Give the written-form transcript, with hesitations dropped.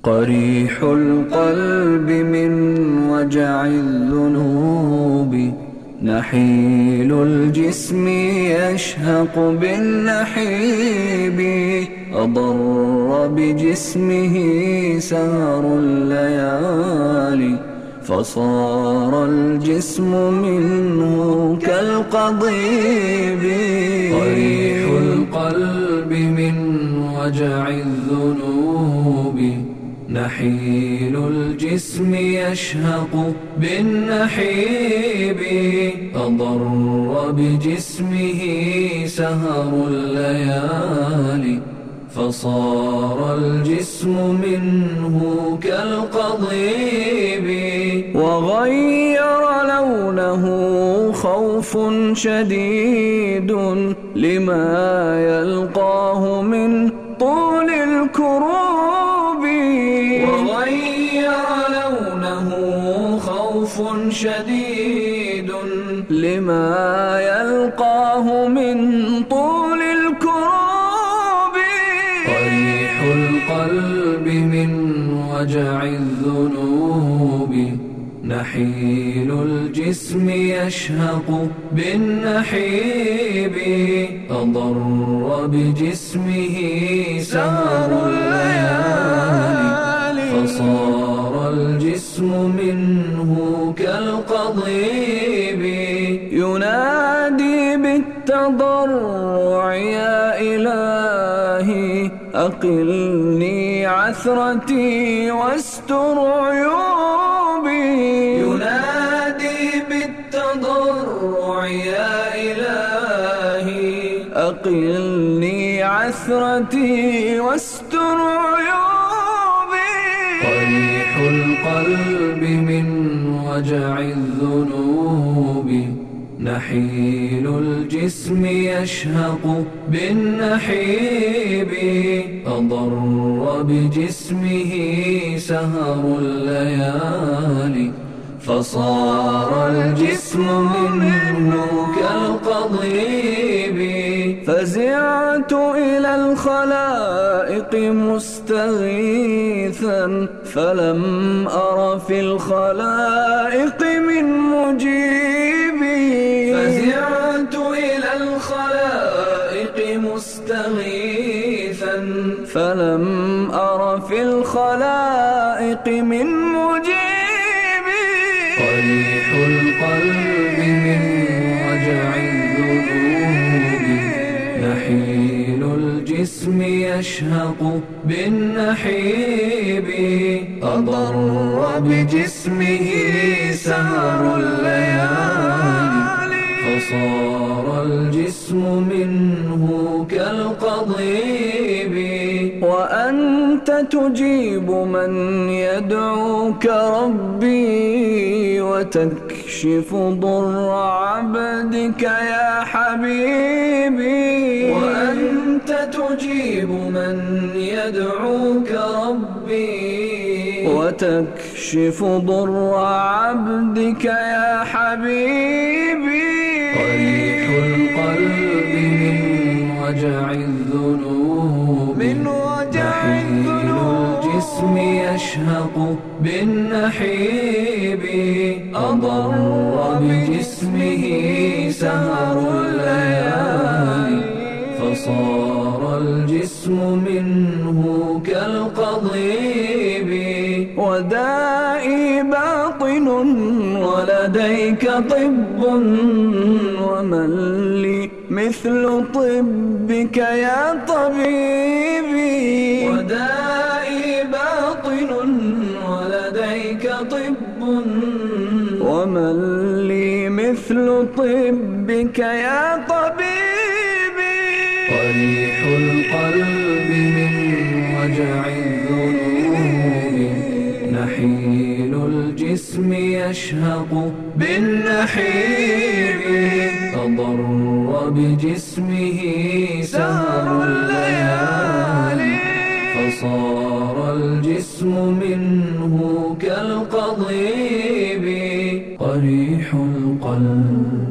قريح القلب من وجع الذنوب، نحيل الجسم يشهق بالنحيب، أضر بجسمه سهر الليالي، فصار الجسم منه كالقضيب. قريح القلب من وجع الذنوب، نحيل الجسم يشهق بالنحيب، أضر بجسمه سهر الليالي، فصار الجسم منه كالقضيب. وغير لونه خوف شديد لما يلقاه من طول الكروب. وغير لونه خوف شديد لما يلقاه من طول الكروب. قريح القلب من وجع الذنوب، نحيل الجسم يشهق بالنحيب، أضر بجسمه سهر الليالي، فصار الجسم منه كالقضيب. ينادي بالتضرع يا إلهي، أقلني عثرتي واستر عيوبي. ينادي بالتضرع يا إلهي، أقلني عثرتي واستر عيوبي. قريح القلب من وجع الذنوب، نحيل الجسم يشهق بالنحيب، أضر بجسمه سهر الليالي، فصار الجسم منه كالقضيب. فزعت إلى الخلائق مستغيثا، فلم أر في الخلائق من مجيبي. فزعت إلى الخلائق مستغيثا، فلم أر في الخلائق من مجيبي. قريح القلب من وجع الذنوب، نحيل الجسم يشهق بالنحيب، أضر بجسمه سهر الليالي، فصار الجسم منه كالقضيب. وأنت تجيب من يدعوك ربي، وتكشف ضر عبدك يا حبيبي. وأنت تجيب من يدعوك ربي، وتكشف ضر عبدك يا حبيبي. قريح القلب من وجع الذنوب، نحيل الجسم يشهق بالنحيب، أضر بجسمه سهر الليالي، فصار الجسم منه كالقضيب. ودائي باطن ولديك طب، ومن لي مثل طبك يا طبيبي. ودائي باطن ولديك طب، ومن لي مثل طبك يا طبيبي. قريح القلب من وجع الذنوب، نحيل الجسم يشهق بالنحيب، أضر بجسمه سهر الليالي، فصار الجسم منه كالقضيب. قريح القلب